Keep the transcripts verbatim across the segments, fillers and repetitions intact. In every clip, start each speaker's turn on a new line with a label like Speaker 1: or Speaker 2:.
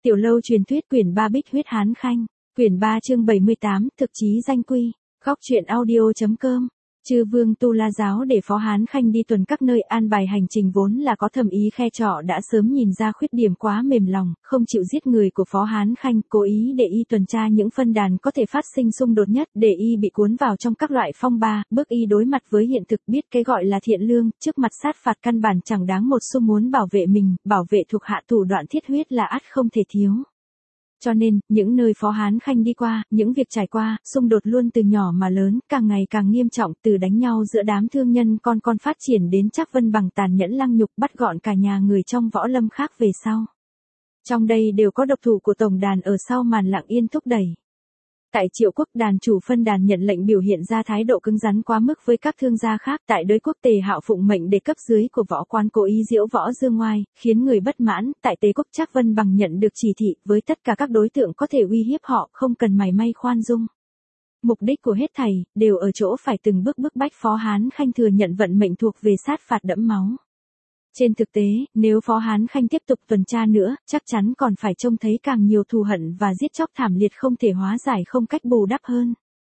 Speaker 1: Tiểu lâu truyền thuyết quyển ba Bích huyết Hán Khanh, quyển ba chương bảy mươi tám, thực chí danh quy, góc truyện audio chấm com. Chư vương Tu La giáo để Phó Hán Khanh đi tuần các nơi an bài hành trình vốn là có thầm ý khe trọ đã sớm nhìn ra khuyết điểm quá mềm lòng, không chịu giết người của Phó Hán Khanh, cố ý để y tuần tra những phân đàn có thể phát sinh xung đột nhất, để y bị cuốn vào trong các loại phong ba, bước y đối mặt với hiện thực, biết cái gọi là thiện lương, trước mặt sát phạt căn bản chẳng đáng một xu, muốn bảo vệ mình, bảo vệ thuộc hạ thủ đoạn thiết huyết là ắt không thể thiếu. Cho nên, những nơi Phó Hán Khanh đi qua, những việc trải qua, xung đột luôn từ nhỏ mà lớn, càng ngày càng nghiêm trọng, từ đánh nhau giữa đám thương nhân con con phát triển đến Trác Vân bằng tàn nhẫn lăng nhục bắt gọn cả nhà người trong võ lâm khác về sau. Trong đây đều có độc thủ của tổng đàn ở sau màn lặng yên thúc đẩy. Tại Triệu quốc, đàn chủ phân đàn nhận lệnh biểu hiện ra thái độ cứng rắn quá mức với các thương gia khác. Tại Đới quốc, Tề Hạo phụng mệnh để cấp dưới của võ quan cố ý diễu võ dương ngoai, khiến người bất mãn. Tại Tế quốc, Trác Vân bằng nhận được chỉ thị, với tất cả các đối tượng có thể uy hiếp họ, không cần mảy may khoan dung. Mục đích của hết thảy đều ở chỗ phải từng bước bức bách Phó Hán Khanh thừa nhận vận mệnh thuộc về sát phạt đẫm máu. Trên thực tế, nếu Phó Hán Khanh tiếp tục tuần tra nữa, chắc chắn còn phải trông thấy càng nhiều thù hận và giết chóc thảm liệt không thể hóa giải, không cách bù đắp hơn.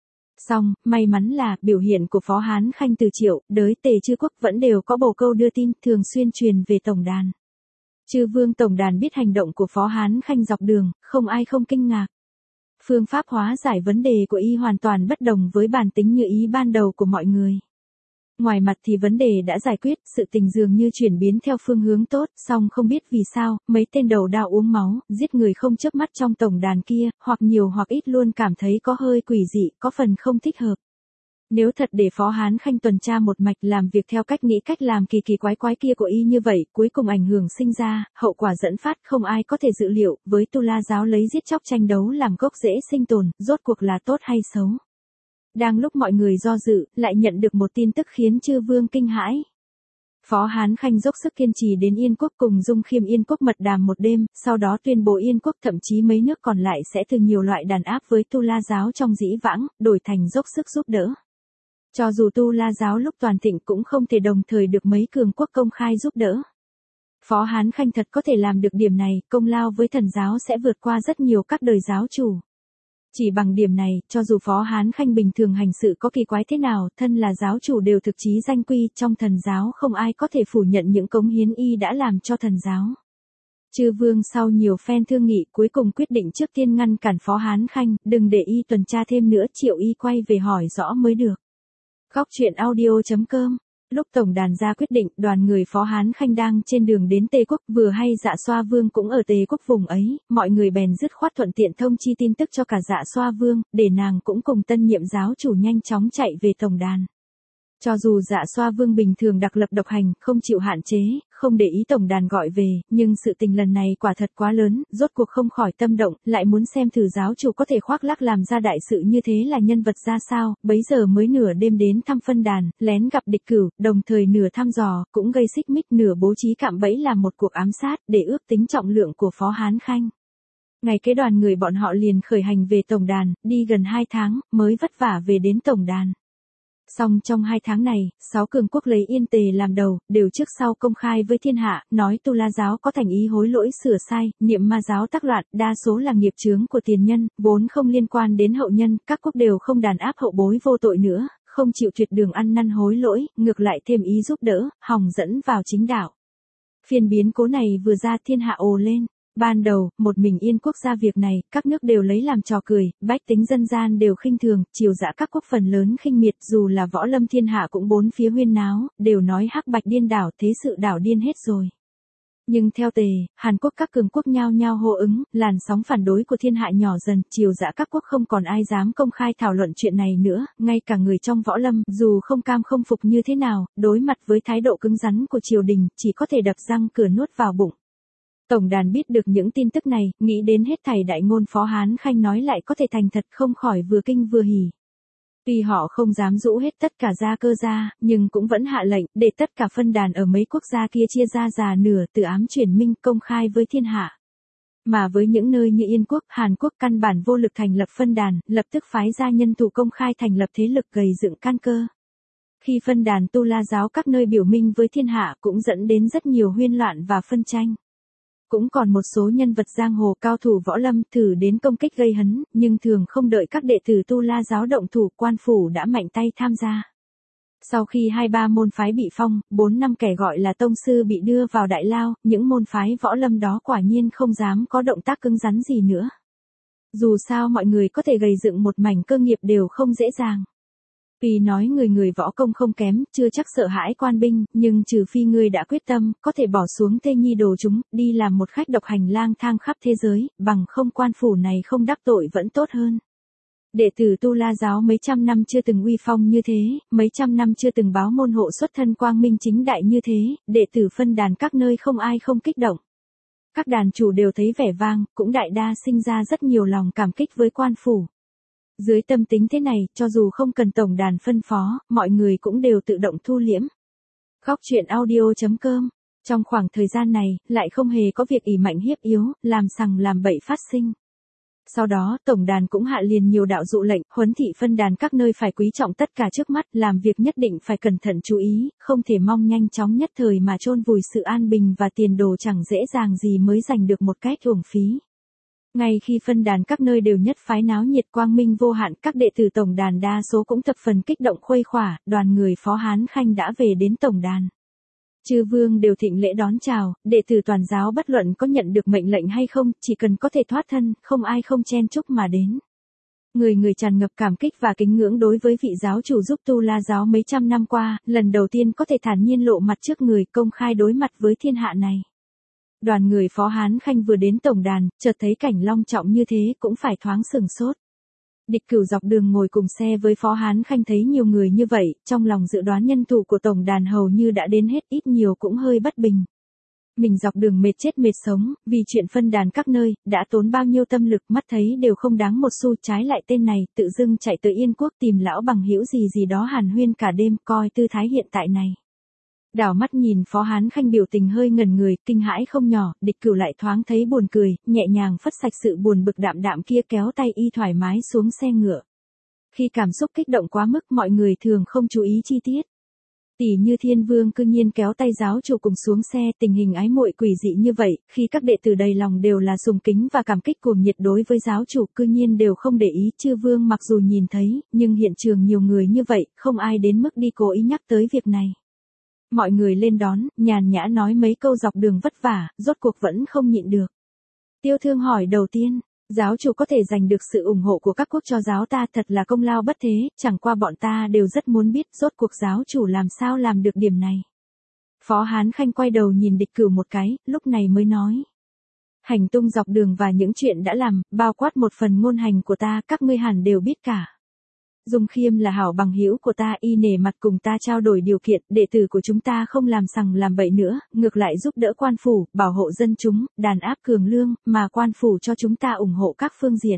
Speaker 1: Song, may mắn là, biểu hiện của Phó Hán Khanh từ Triệu, Đới, Tề chư quốc vẫn đều có bồ câu đưa tin, thường xuyên truyền về tổng đàn. Chư vương tổng đàn biết hành động của Phó Hán Khanh dọc đường, không ai không kinh ngạc. Phương pháp hóa giải vấn đề của y hoàn toàn bất đồng với bản tính như ý ban đầu của mọi người. Ngoài mặt thì vấn đề đã giải quyết, sự tình dường như chuyển biến theo phương hướng tốt, song không biết vì sao, mấy tên đầu đao uống máu, giết người không chớp mắt trong tổng đàn kia, hoặc nhiều hoặc ít luôn cảm thấy có hơi quỷ dị, có phần không thích hợp. Nếu thật để Phó Hán Khanh tuần tra một mạch làm việc theo cách nghĩ cách làm kỳ kỳ quái quái kia của y như vậy, cuối cùng ảnh hưởng sinh ra, hậu quả dẫn phát không ai có thể dự liệu, với Tu La giáo lấy giết chóc tranh đấu làm gốc rễ sinh tồn, rốt cuộc là tốt hay xấu. Đang lúc mọi người do dự, lại nhận được một tin tức khiến chư vương kinh hãi. Phó Hán Khanh dốc sức kiên trì đến Yên quốc cùng Dung Khiêm Yên quốc mật đàm một đêm, sau đó tuyên bố Yên quốc thậm chí mấy nước còn lại sẽ từ nhiều loại đàn áp với Tu La giáo trong dĩ vãng, đổi thành dốc sức giúp đỡ. Cho dù Tu La giáo lúc toàn thịnh cũng không thể đồng thời được mấy cường quốc công khai giúp đỡ. Phó Hán Khanh thật có thể làm được điểm này, công lao với thần giáo sẽ vượt qua rất nhiều các đời giáo chủ. Chỉ bằng điểm này, cho dù Phó Hán Khanh bình thường hành sự có kỳ quái thế nào, thân là giáo chủ đều thực chí danh quy, trong thần giáo không ai có thể phủ nhận những cống hiến y đã làm cho thần giáo. Chư vương sau nhiều phen thương nghị cuối cùng quyết định trước tiên ngăn cản Phó Hán Khanh, đừng để y tuần tra thêm nữa, triệu y quay về hỏi rõ mới được. Góc truyện audio chấm com. Lúc tổng đàn ra quyết định, đoàn người Phó Hán Khanh đang trên đường đến Tề quốc, vừa hay Dạ Xoa Vương cũng ở Tề quốc vùng ấy, mọi người bèn dứt khoát thuận tiện thông chi tin tức cho cả Dạ Xoa Vương, để nàng cũng cùng tân nhiệm giáo chủ nhanh chóng chạy về tổng đàn. Cho dù Dạ Xoa Vương bình thường đặc lập độc hành, không chịu hạn chế, không để ý tổng đàn gọi về, nhưng sự tình lần này quả thật quá lớn, rốt cuộc không khỏi tâm động, lại muốn xem thử giáo chủ có thể khoác lác làm ra đại sự như thế là nhân vật ra sao, bấy giờ mới nửa đêm đến thăm phân đàn, lén gặp địch cửu, đồng thời nửa thăm dò, cũng gây xích mích, nửa bố trí cạm bẫy làm một cuộc ám sát, để ước tính trọng lượng của Phó Hán Khanh. Ngày kế đoàn người bọn họ liền khởi hành về tổng đàn, đi gần hai tháng, mới vất vả về đến tổng đàn. Song trong hai tháng này, sáu cường quốc lấy Yên Tề làm đầu, đều trước sau công khai với thiên hạ, nói Tu La giáo có thành ý hối lỗi sửa sai, niệm ma giáo tác loạn, đa số là nghiệp chướng của tiền nhân, vốn không liên quan đến hậu nhân, các quốc đều không đàn áp hậu bối vô tội nữa, không chịu tuyệt đường ăn năn hối lỗi, ngược lại thêm ý giúp đỡ, hòng dẫn vào chính đạo. Phiên biến cố này vừa ra thiên hạ ồ lên. Ban đầu, một mình Yên quốc ra việc này, các nước đều lấy làm trò cười, bách tính dân gian đều khinh thường, triều dã các quốc phần lớn khinh miệt, dù là võ lâm thiên hạ cũng bốn phía huyên náo, đều nói hắc bạch điên đảo, thế sự đảo điên hết rồi. Nhưng theo Tề, Hàn Quốc các cường quốc nhao nhao hô ứng, làn sóng phản đối của thiên hạ nhỏ dần, triều dã các quốc không còn ai dám công khai thảo luận chuyện này nữa, ngay cả người trong võ lâm, dù không cam không phục như thế nào, đối mặt với thái độ cứng rắn của triều đình, chỉ có thể đập răng cửa nuốt vào bụng. Tổng đàn biết được những tin tức này, nghĩ đến hết thảy đại ngôn Phó Hán Khanh nói lại có thể thành thật, không khỏi vừa kinh vừa hỉ. Tuy họ không dám rũ hết tất cả gia cơ ra, nhưng cũng vẫn hạ lệnh, để tất cả phân đàn ở mấy quốc gia kia chia ra già nửa, từ ám chuyển minh, công khai với thiên hạ. Mà với những nơi như Yên quốc, Hàn quốc căn bản vô lực thành lập phân đàn, lập tức phái ra nhân thủ công khai thành lập thế lực gầy dựng căn cơ. Khi phân đàn Tu La giáo các nơi biểu minh với thiên hạ cũng dẫn đến rất nhiều huyên loạn và phân tranh. Cũng còn một số nhân vật giang hồ cao thủ võ lâm thử đến công kích gây hấn, nhưng thường không đợi các đệ tử Tu La giáo động thủ, quan phủ đã mạnh tay tham gia. Sau khi hai ba môn phái bị phong, bốn năm kẻ gọi là tông sư bị đưa vào đại lao, những môn phái võ lâm đó quả nhiên không dám có động tác cứng rắn gì nữa. Dù sao mọi người có thể gầy dựng một mảnh cơ nghiệp đều không dễ dàng. Vì nói người người võ công không kém, chưa chắc sợ hãi quan binh, nhưng trừ phi ngươi đã quyết tâm, có thể bỏ xuống thê nhi đồ chúng, đi làm một khách độc hành lang thang khắp thế giới, bằng không quan phủ này không đắc tội vẫn tốt hơn. Đệ tử Tu La giáo mấy trăm năm chưa từng uy phong như thế, mấy trăm năm chưa từng báo môn hộ xuất thân quang minh chính đại như thế, đệ tử phân đàn các nơi không ai không kích động. Các đàn chủ đều thấy vẻ vang, cũng đại đa sinh ra rất nhiều lòng cảm kích với quan phủ. Dưới tâm tính thế này, cho dù không cần tổng đàn phân phó, mọi người cũng đều tự động thu liễm. Góc truyện audio chấm com. Trong khoảng thời gian này, lại không hề có việc ỷ mạnh hiếp yếu, làm sằng làm bậy phát sinh. Sau đó, tổng đàn cũng hạ liền nhiều đạo dụ lệnh, huấn thị phân đàn các nơi phải quý trọng tất cả trước mắt, làm việc nhất định phải cẩn thận chú ý, không thể mong nhanh chóng nhất thời mà chôn vùi sự an bình và tiền đồ chẳng dễ dàng gì mới giành được một cách uổng phí. Ngay khi phân đàn các nơi đều nhất phái náo nhiệt quang minh vô hạn, các đệ tử tổng đàn đa số cũng thập phần kích động khuây khỏa, đoàn người Phó Hán Khanh đã về đến tổng đàn. Chư vương đều thịnh lễ đón chào, đệ tử toàn giáo bất luận có nhận được mệnh lệnh hay không, chỉ cần có thể thoát thân, không ai không chen chúc mà đến. Người người tràn ngập cảm kích và kính ngưỡng đối với vị giáo chủ giúp Tu La giáo mấy trăm năm qua, lần đầu tiên có thể thản nhiên lộ mặt trước người, công khai đối mặt với thiên hạ này. Đoàn người Phó Hán Khanh vừa đến tổng đàn, chợt thấy cảnh long trọng như thế cũng phải thoáng sừng sốt. Địch Cửu dọc đường ngồi cùng xe với Phó Hán Khanh thấy nhiều người như vậy, trong lòng dự đoán nhân thủ của tổng đàn hầu như đã đến hết, ít nhiều cũng hơi bất bình. Mình dọc đường mệt chết mệt sống, vì chuyện phân đàn các nơi, đã tốn bao nhiêu tâm lực, mắt thấy đều không đáng một xu, trái lại tên này tự dưng chạy tới Yên Quốc tìm lão bằng hữu gì gì đó hàn huyên cả đêm, coi tư thái hiện tại này. Đảo mắt nhìn Phó Hán Khanh biểu tình hơi ngẩn người, kinh hãi không nhỏ, Địch Cửu lại thoáng thấy buồn cười, nhẹ nhàng phất sạch sự buồn bực đạm đạm kia, kéo tay y thoải mái xuống xe ngựa. Khi cảm xúc kích động quá mức, mọi người thường không chú ý chi tiết. Tỷ như Thiên Vương cư nhiên kéo tay giáo chủ cùng xuống xe, tình hình ái muội quỷ dị như vậy, khi các đệ tử đầy lòng đều là sùng kính và cảm kích cuồng nhiệt đối với giáo chủ, cư nhiên đều không để ý. Chư vương mặc dù nhìn thấy, nhưng hiện trường nhiều người như vậy, không ai đến mức đi cố ý nhắc tới việc này. Mọi người lên đón, nhàn nhã nói mấy câu dọc đường vất vả, rốt cuộc vẫn không nhịn được. Tiêu Thương hỏi đầu tiên, giáo chủ có thể giành được sự ủng hộ của các quốc cho giáo ta thật là công lao bất thế, chẳng qua bọn ta đều rất muốn biết rốt cuộc giáo chủ làm sao làm được điểm này. Phó Hán Khanh quay đầu nhìn Địch Cửu một cái, lúc này mới nói. Hành tung dọc đường và những chuyện đã làm, bao quát một phần ngôn hành của ta, các ngươi hẳn đều biết cả. Dung Khiêm là hảo bằng hữu của ta, y nể mặt cùng ta trao đổi điều kiện, đệ tử của chúng ta không làm sằng làm bậy nữa, ngược lại giúp đỡ quan phủ, bảo hộ dân chúng, đàn áp cường lương, mà quan phủ cho chúng ta ủng hộ các phương diện.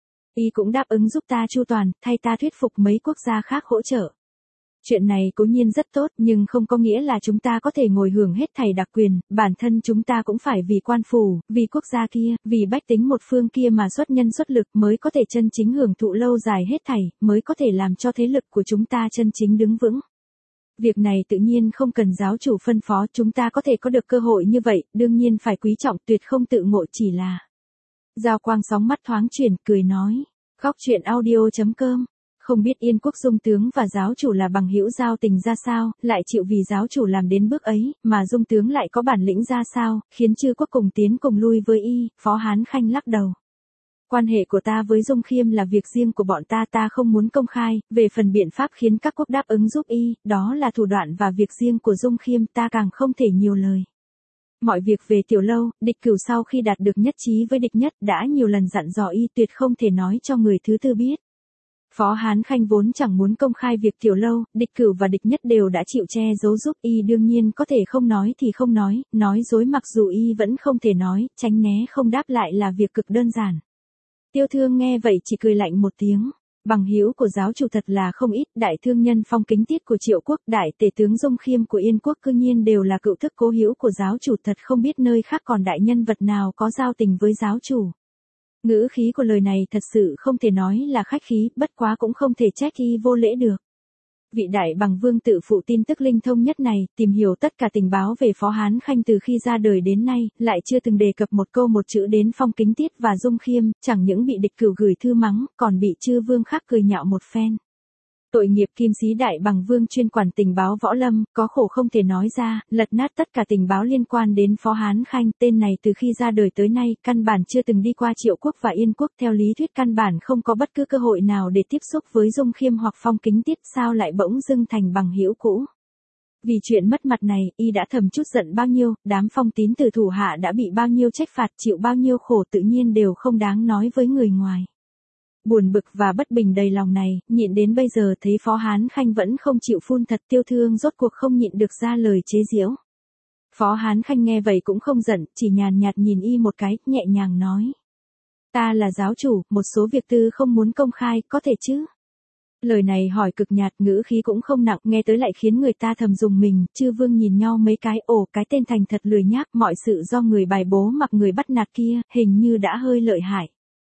Speaker 1: Y cũng đáp ứng giúp ta chu toàn, thay ta thuyết phục mấy quốc gia khác hỗ trợ. Chuyện này cố nhiên rất tốt, nhưng không có nghĩa là chúng ta có thể ngồi hưởng hết thảy đặc quyền, bản thân chúng ta cũng phải vì quan phủ, vì quốc gia kia, vì bách tính một phương kia mà xuất nhân xuất lực mới có thể chân chính hưởng thụ lâu dài hết thảy, mới có thể làm cho thế lực của chúng ta chân chính đứng vững. Việc này tự nhiên không cần giáo chủ phân phó, chúng ta có thể có được cơ hội như vậy, đương nhiên phải quý trọng, tuyệt không tự ngộ, chỉ là. Giao Quang sóng mắt thoáng chuyển, cười nói. Góc truyện audio chấm com. Không biết Yên Quốc Dung tướng và giáo chủ là bằng hữu giao tình ra sao, lại chịu vì giáo chủ làm đến bước ấy, mà Dung tướng lại có bản lĩnh ra sao, khiến chư quốc cùng tiến cùng lui với y. Phó Hán Khanh lắc đầu. Quan hệ của ta với Dung Khiêm là việc riêng của bọn ta, ta không muốn công khai, về phần biện pháp khiến các quốc đáp ứng giúp y, đó là thủ đoạn và việc riêng của Dung Khiêm, ta càng không thể nhiều lời. Mọi việc về Tiểu Lâu, Địch Cửu sau khi đạt được nhất trí với Địch Nhất đã nhiều lần dặn dò y tuyệt không thể nói cho người thứ tư biết. Phó Hán Khanh vốn chẳng muốn công khai việc Tiểu Lâu, Địch Cửu và Địch Nhất đều đã chịu che giấu giúp y, đương nhiên có thể không nói thì không nói, nói dối mặc dù y vẫn không thể nói, tránh né không đáp lại là việc cực đơn giản. Tiêu Thương nghe vậy chỉ cười lạnh một tiếng. Bằng hữu của giáo chủ thật là không ít, đại thương nhân Phong Kính Tiết của Triệu Quốc, đại tể tướng Dung Khiêm của Yên Quốc cư nhiên đều là cựu thức cố hữu của giáo chủ, thật không biết nơi khác còn đại nhân vật nào có giao tình với giáo chủ. Ngữ khí của lời này thật sự không thể nói là khách khí, bất quá cũng không thể trách y vô lễ được. Vị đại bằng vương tự phụ tin tức linh thông nhất này, tìm hiểu tất cả tình báo về Phó Hán Khanh từ khi ra đời đến nay, lại chưa từng đề cập một câu một chữ đến Phong Kính Tiết và Dung Khiêm, chẳng những bị địch cửu gửi thư mắng, còn bị chư vương khác cười nhạo một phen. Tội nghiệp kim sĩ đại bằng vương chuyên quản tình báo võ lâm, có khổ không thể nói ra, lật nát tất cả tình báo liên quan đến Phó Hán Khanh, tên này từ khi ra đời tới nay, căn bản chưa từng đi qua Triệu Quốc và Yên Quốc, theo lý thuyết căn bản không có bất cứ cơ hội nào để tiếp xúc với Dung Khiêm hoặc Phong Kính Tiết, sao lại bỗng dưng thành bằng hữu cũ. Vì chuyện mất mặt này, y đã thầm chút giận bao nhiêu, đám Phong Tín từ thủ hạ đã bị bao nhiêu trách phạt, chịu bao nhiêu khổ tự nhiên đều không đáng nói với người ngoài. Buồn bực và bất bình đầy lòng này, nhịn đến bây giờ thấy Phó Hán Khanh vẫn không chịu phun thật tiêu thương, rốt cuộc không nhịn được ra lời chế giễu. Phó Hán Khanh nghe vậy cũng không giận, chỉ nhàn nhạt nhìn y một cái, nhẹ nhàng nói. Ta là giáo chủ, một số việc tư không muốn công khai, có thể chứ? Lời này hỏi cực nhạt, ngữ khí cũng không nặng, nghe tới lại khiến người ta thầm dùng mình, chư vương nhìn nhau mấy cái, ồ, cái tên thành thật lười nhác, mọi sự do người bài bố mặc người bắt nạt kia, hình như đã hơi lợi hại.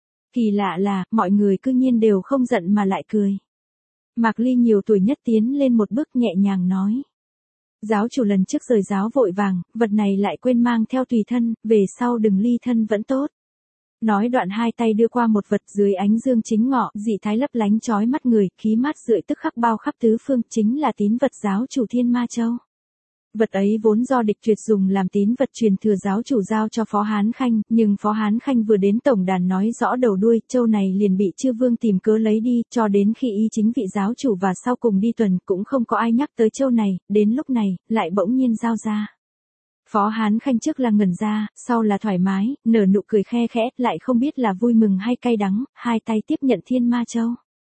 Speaker 1: Kỳ lạ là, mọi người cư nhiên đều không giận mà lại cười. Mạc Ly nhiều tuổi nhất tiến lên một bước nhẹ nhàng nói. Giáo chủ lần trước rời giáo vội vàng, vật này lại quên mang theo tùy thân, về sau đừng ly thân vẫn tốt. Nói đoạn hai tay đưa qua một vật dưới ánh dương chính ngọ, dị thái lấp lánh chói mắt người, khí mát rượi tức khắc bao khắp tứ phương, chính là tín vật giáo chủ Thiên Ma Châu. Vật ấy vốn do địch tuyệt dùng làm tín vật truyền thừa giáo chủ giao cho Phó Hán Khanh, nhưng Phó Hán Khanh vừa đến tổng đàn nói rõ đầu đuôi, châu này liền bị chư vương tìm cớ lấy đi, cho đến khi y chính vị giáo chủ và sau cùng đi tuần, cũng không có ai nhắc tới châu này, đến lúc này, lại bỗng nhiên giao ra. Phó Hán Khanh trước là ngẩn ra, sau là thoải mái, nở nụ cười khe khẽ, lại không biết là vui mừng hay cay đắng, hai tay tiếp nhận Thiên Ma Châu.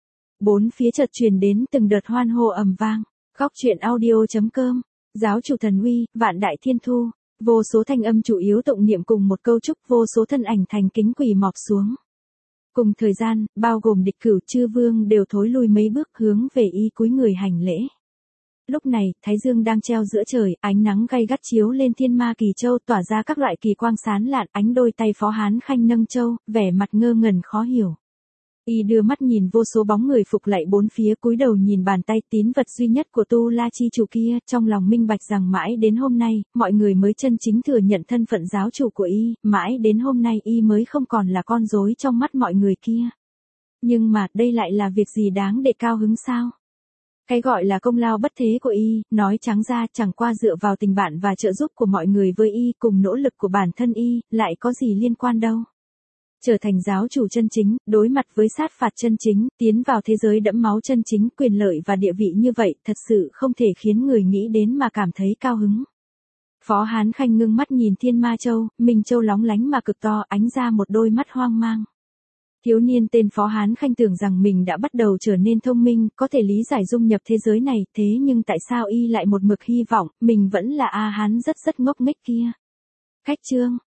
Speaker 1: Bốn phía chợt truyền đến từng đợt hoan hô ầm vang. Góc truyện audio chấm com. Giáo chủ thần uy, vạn đại thiên thu, vô số thanh âm chủ yếu tụng niệm cùng một câu chúc, vô số thân ảnh thành kính quỳ mọp xuống. Cùng thời gian, bao gồm địch cửu chư vương đều thối lui mấy bước hướng về y cúi người hành lễ. Lúc này, thái dương đang treo giữa trời, ánh nắng gay gắt chiếu lên Thiên Ma Kỳ Châu, tỏa ra các loại kỳ quang sáng lạn, ánh đôi tay Phó Hán Khanh nâng châu, vẻ mặt ngơ ngẩn khó hiểu. Y đưa mắt nhìn vô số bóng người phục lạy bốn phía, cúi đầu nhìn bàn tay tín vật duy nhất của Tu La chi chủ kia, trong lòng minh bạch rằng mãi đến hôm nay, mọi người mới chân chính thừa nhận thân phận giáo chủ của y, mãi đến hôm nay y mới không còn là con rối trong mắt mọi người kia. Nhưng mà, đây lại là việc gì đáng để cao hứng sao? Cái gọi là công lao bất thế của y, nói trắng ra chẳng qua dựa vào tình bạn và trợ giúp của mọi người với y, cùng nỗ lực của bản thân y, lại có gì liên quan đâu. Trở thành giáo chủ chân chính, đối mặt với sát phạt chân chính, tiến vào thế giới đẫm máu chân chính, quyền lợi và địa vị như vậy, thật sự không thể khiến người nghĩ đến mà cảm thấy cao hứng. Phó Hán Khanh ngưng mắt nhìn Thiên Ma Châu, Minh Châu lóng lánh mà cực to, ánh ra một đôi mắt hoang mang. Thiếu niên tên Phó Hán Khanh tưởng rằng mình đã bắt đầu trở nên thông minh, có thể lý giải dung nhập thế giới này, thế nhưng tại sao y lại một mực hy vọng, mình vẫn là A Hán rất rất ngốc nghếch kia. Cách chương